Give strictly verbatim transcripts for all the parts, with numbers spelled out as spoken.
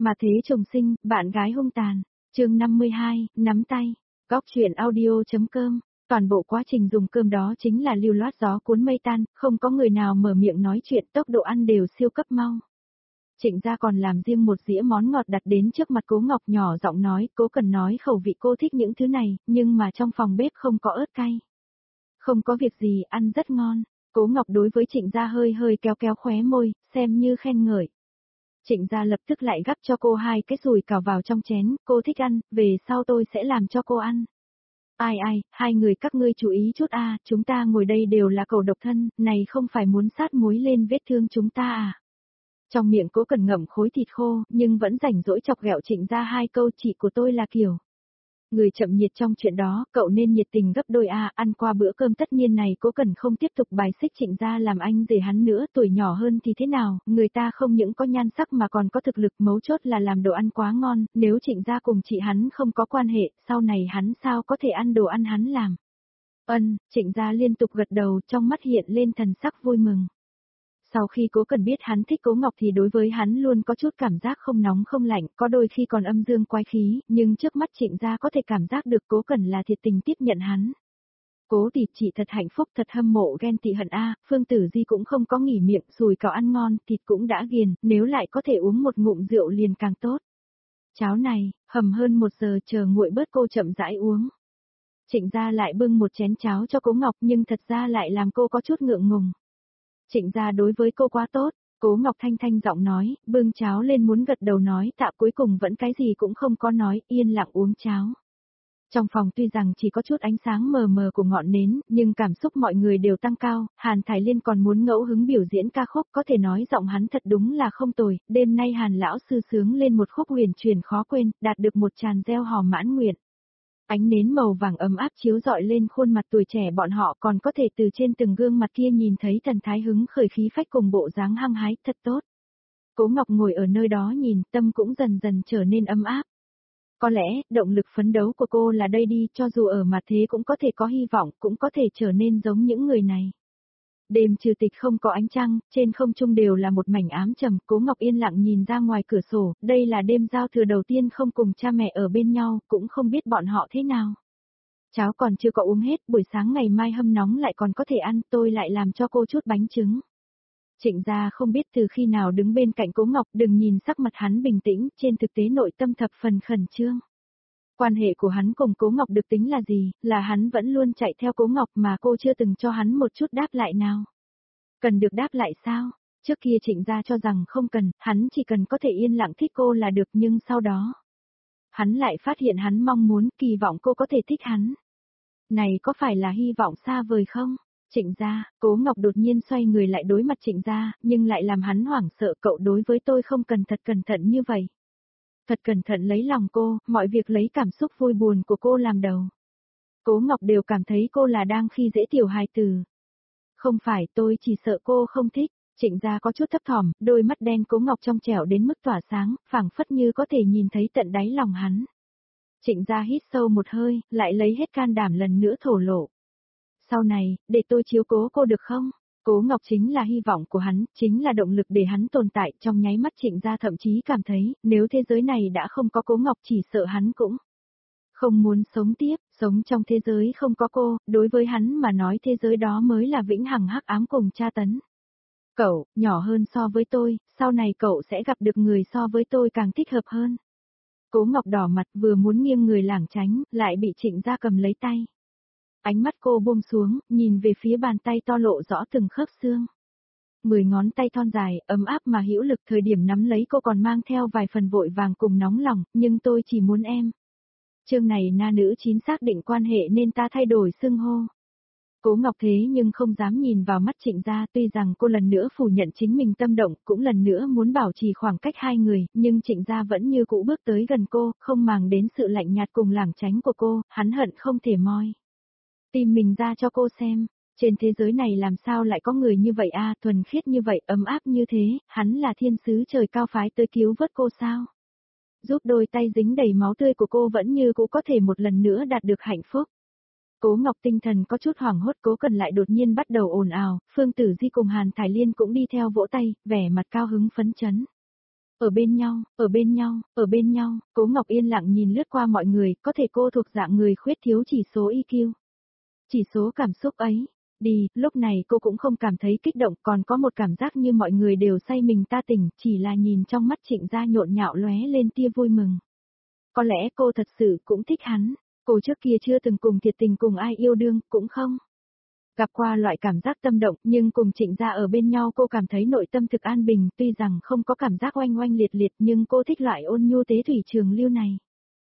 Mà thế chồng sinh, bạn gái hung tàn. Chương năm mươi hai, nắm tay. Góc truyện audio.com. Toàn bộ quá trình dùng cơm đó chính là lưu loát gió cuốn mây tan, không có người nào mở miệng nói chuyện, tốc độ ăn đều siêu cấp mau. Trịnh gia còn làm riêng một dĩa món ngọt đặt đến trước mặt Cố Ngọc, nhỏ giọng nói, Cố Cần nói khẩu vị cô thích những thứ này, nhưng mà trong phòng bếp không có ớt cay. Không có việc gì, ăn rất ngon. Cố Ngọc đối với Trịnh gia hơi hơi kéo kéo khóe môi, xem như khen ngợi. Trịnh gia lập tức lại gắp cho cô hai cái sùi cào vào trong chén, cô thích ăn, về sau tôi sẽ làm cho cô ăn. Ai ai, hai người các ngươi chú ý chút a, chúng ta ngồi đây đều là cẩu độc thân, này không phải muốn sát muối lên vết thương chúng ta à. Trong miệng Cố Cần ngậm khối thịt khô, nhưng vẫn rảnh rỗi chọc ghẹo Trịnh gia hai câu, chị của tôi là kiểu. Người chậm nhiệt trong chuyện đó, cậu nên nhiệt tình gấp đôi a, ăn qua bữa cơm tất niên này Cố Cần không tiếp tục bài xích Trịnh gia làm anh rể hắn nữa, tuổi nhỏ hơn thì thế nào, người ta không những có nhan sắc mà còn có thực lực, mấu chốt là làm đồ ăn quá ngon, nếu Trịnh gia cùng chị hắn không có quan hệ, sau này hắn sao có thể ăn đồ ăn hắn làm. Ân, Trịnh gia liên tục gật đầu, trong mắt hiện lên thần sắc vui mừng. Sau khi Cố Cần biết hắn thích Cố Ngọc thì đối với hắn luôn có chút cảm giác không nóng không lạnh, có đôi khi còn âm dương quái khí, nhưng trước mắt Trịnh gia có thể cảm giác được Cố Cần là thiệt tình tiếp nhận hắn. Cố tỷ chị thật hạnh phúc, thật hâm mộ ghen tị hận a, Phương Tử Di cũng không có nghỉ miệng, sùi cảo ăn ngon, thịt cũng đã ghiền, nếu lại có thể uống một ngụm rượu liền càng tốt. Cháo này, hầm hơn một giờ chờ nguội bớt cô chậm rãi uống. Trịnh gia lại bưng một chén cháo cho Cố Ngọc nhưng thật ra lại làm cô có chút ngượng ngùng. Trịnh gia đối với cô quá tốt, Cố Ngọc thanh thanh giọng nói, bưng cháo lên muốn gật đầu nói tạ, cuối cùng vẫn cái gì cũng không có nói, yên lặng uống cháo. Trong phòng tuy rằng chỉ có chút ánh sáng mờ mờ của ngọn nến, nhưng cảm xúc mọi người đều tăng cao, Hàn Thái Liên còn muốn ngẫu hứng biểu diễn ca khúc, có thể nói giọng hắn thật đúng là không tồi, đêm nay Hàn lão sư sướng lên một khúc huyền truyền khó quên, đạt được một tràn gieo hò mãn nguyện. Ánh nến màu vàng ấm áp chiếu rọi lên khuôn mặt tuổi trẻ bọn họ, còn có thể từ trên từng gương mặt kia nhìn thấy thần thái hứng khởi khí phách cùng bộ dáng hăng hái, thật tốt. Cố Ngọc ngồi ở nơi đó nhìn, tâm cũng dần dần trở nên ấm áp. Có lẽ, động lực phấn đấu của cô là đây đi, cho dù ở mặt thế cũng có thể có hy vọng, cũng có thể trở nên giống những người này. Đêm trừ tịch không có ánh trăng, trên không trung đều là một mảnh ám trầm, Cố Ngọc yên lặng nhìn ra ngoài cửa sổ, đây là đêm giao thừa đầu tiên không cùng cha mẹ ở bên nhau, cũng không biết bọn họ thế nào. Cháo còn chưa có uống hết, buổi sáng ngày mai hâm nóng lại còn có thể ăn, tôi lại làm cho cô chút bánh trứng. Trịnh gia không biết từ khi nào đứng bên cạnh Cố Ngọc, đừng nhìn sắc mặt hắn bình tĩnh, trên thực tế nội tâm thập phần khẩn trương. Quan hệ của hắn cùng Cố Ngọc được tính là gì, là hắn vẫn luôn chạy theo Cố Ngọc mà cô chưa từng cho hắn một chút đáp lại nào. Cần được đáp lại sao? Trước kia Trịnh gia cho rằng không cần, hắn chỉ cần có thể yên lặng thích cô là được, nhưng sau đó, hắn lại phát hiện hắn mong muốn, kỳ vọng cô có thể thích hắn. Này có phải là hy vọng xa vời không? Trịnh gia, Cố Ngọc đột nhiên xoay người lại đối mặt Trịnh gia, nhưng lại làm hắn hoảng sợ, cậu đối với tôi không cần thật cẩn thận như vậy. Thật cẩn thận lấy lòng cô, mọi việc lấy cảm xúc vui buồn của cô làm đầu. Cố Ngọc đều cảm thấy cô là đang khi dễ tiểu hài tử. Không phải, tôi chỉ sợ cô không thích. Trịnh gia có chút thấp thỏm, đôi mắt đen Cố Ngọc trong trẻo đến mức tỏa sáng, phảng phất như có thể nhìn thấy tận đáy lòng hắn. Trịnh gia hít sâu một hơi, lại lấy hết can đảm lần nữa thổ lộ. Sau này, để tôi chiếu cố cô được không? Cố Ngọc chính là hy vọng của hắn, chính là động lực để hắn tồn tại, trong nháy mắt Trịnh gia thậm chí cảm thấy, nếu thế giới này đã không có Cố Ngọc chỉ sợ hắn cũng không muốn sống tiếp, sống trong thế giới không có cô, đối với hắn mà nói thế giới đó mới là vĩnh hằng hắc ám cùng tra tấn. Cậu, nhỏ hơn so với tôi, sau này cậu sẽ gặp được người so với tôi càng thích hợp hơn. Cố Ngọc đỏ mặt vừa muốn nghiêng người lảng tránh, lại bị Trịnh gia cầm lấy tay. Ánh mắt cô buông xuống, nhìn về phía bàn tay to lộ rõ từng khớp xương. Mười ngón tay thon dài, ấm áp mà hữu lực, thời điểm nắm lấy cô còn mang theo vài phần vội vàng cùng nóng lòng, nhưng tôi chỉ muốn em. Chương này na nữ chín xác định quan hệ nên ta thay đổi xưng hô. Cố Ngọc thế nhưng không dám nhìn vào mắt Trịnh gia, tuy rằng cô lần nữa phủ nhận chính mình tâm động, cũng lần nữa muốn bảo trì khoảng cách hai người, nhưng Trịnh gia vẫn như cũ bước tới gần cô, không màng đến sự lạnh nhạt cùng lảng tránh của cô, hắn hận không thể moi tìm mình ra cho cô xem. Trên thế giới này làm sao lại có người như vậy a, thuần khiết như vậy, ấm áp như thế, hắn là thiên sứ trời cao phái tới cứu vớt cô sao? Giúp đôi tay dính đầy máu tươi của cô vẫn như cũ có thể một lần nữa đạt được hạnh phúc. Cố Ngọc tinh thần có chút hoảng hốt, Cố Cần lại đột nhiên bắt đầu ồn ào, Phương Tử Di cùng Hàn Thái Liên cũng đi theo vỗ tay, vẻ mặt cao hứng phấn chấn. ở bên nhau, ở bên nhau, ở bên nhau, Cố Ngọc yên lặng nhìn lướt qua mọi người, có thể cô thuộc dạng người khuyết thiếu chỉ số i kiu. Chỉ số cảm xúc ấy. Đi, lúc này cô cũng không cảm thấy kích động, còn có một cảm giác như mọi người đều say mình ta tỉnh, chỉ là nhìn trong mắt Trịnh Gia nhộn nhạo lóe lên tia vui mừng. Có lẽ cô thật sự cũng thích hắn, cô trước kia chưa từng cùng thiệt tình cùng ai yêu đương, cũng không gặp qua loại cảm giác tâm động, nhưng cùng Trịnh Gia ở bên nhau cô cảm thấy nội tâm thực an bình, tuy rằng không có cảm giác oanh oanh liệt liệt nhưng cô thích loại ôn nhu tế thủy trường lưu này.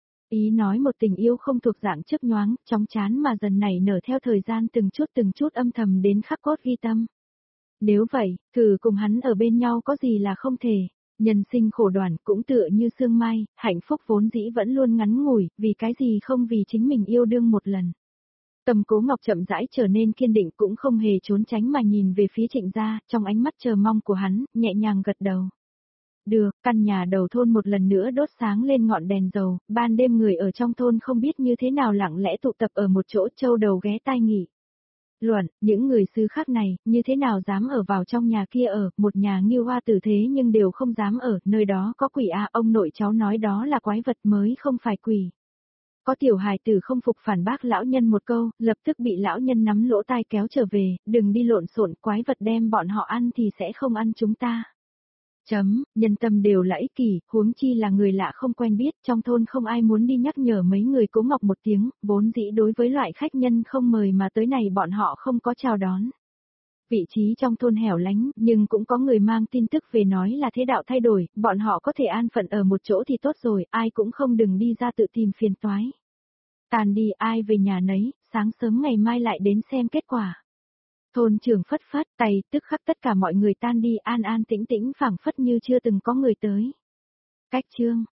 Ý nói một tình yêu không thuộc dạng chớp nhoáng, chóng chán mà dần nảy nở theo thời gian từng chút từng chút âm thầm đến khắc cốt ghi tâm. Nếu vậy, thử cùng hắn ở bên nhau có gì là không thể. Nhân sinh khổ đoàn cũng tựa như sương mai, hạnh phúc vốn dĩ vẫn luôn ngắn ngủi, vì cái gì không vì chính mình yêu đương một lần. Tâm Cố Ngọc chậm rãi trở nên kiên định cũng không hề trốn tránh mà nhìn về phía Trịnh Gia, trong ánh mắt chờ mong của hắn, nhẹ nhàng gật đầu. Được, căn nhà đầu thôn một lần nữa đốt sáng lên ngọn đèn dầu, ban đêm người ở trong thôn không biết như thế nào lặng lẽ tụ tập ở một chỗ châu đầu ghé tai nghỉ. Luận, những người xứ khác này, như thế nào dám ở vào trong nhà kia ở, một nhà nghiêu hoa tử thế nhưng đều không dám ở, nơi đó có quỷ à, ông nội cháu nói đó là quái vật mới không phải quỷ. Có tiểu hài tử không phục phản bác lão nhân một câu, lập tức bị lão nhân nắm lỗ tai kéo trở về, đừng đi lộn xộn, quái vật đem bọn họ ăn thì sẽ không ăn chúng ta. Chấm, nhân tâm đều là ích kỷ, huống chi là người lạ không quen biết, trong thôn không ai muốn đi nhắc nhở mấy người Cố Ngọc một tiếng, vốn dĩ đối với loại khách nhân không mời mà tới này bọn họ không có chào đón. Vị trí trong thôn hẻo lánh, nhưng cũng có người mang tin tức về nói là thế đạo thay đổi, bọn họ có thể an phận ở một chỗ thì tốt rồi, ai cũng không đừng đi ra tự tìm phiền toái. Tàn đi ai về nhà nấy, sáng sớm ngày mai lại đến xem kết quả. Thôn trưởng phất phất tay, tức khắc tất cả mọi người tan đi an an tĩnh tĩnh phảng phất như chưa từng có người tới. Cách chương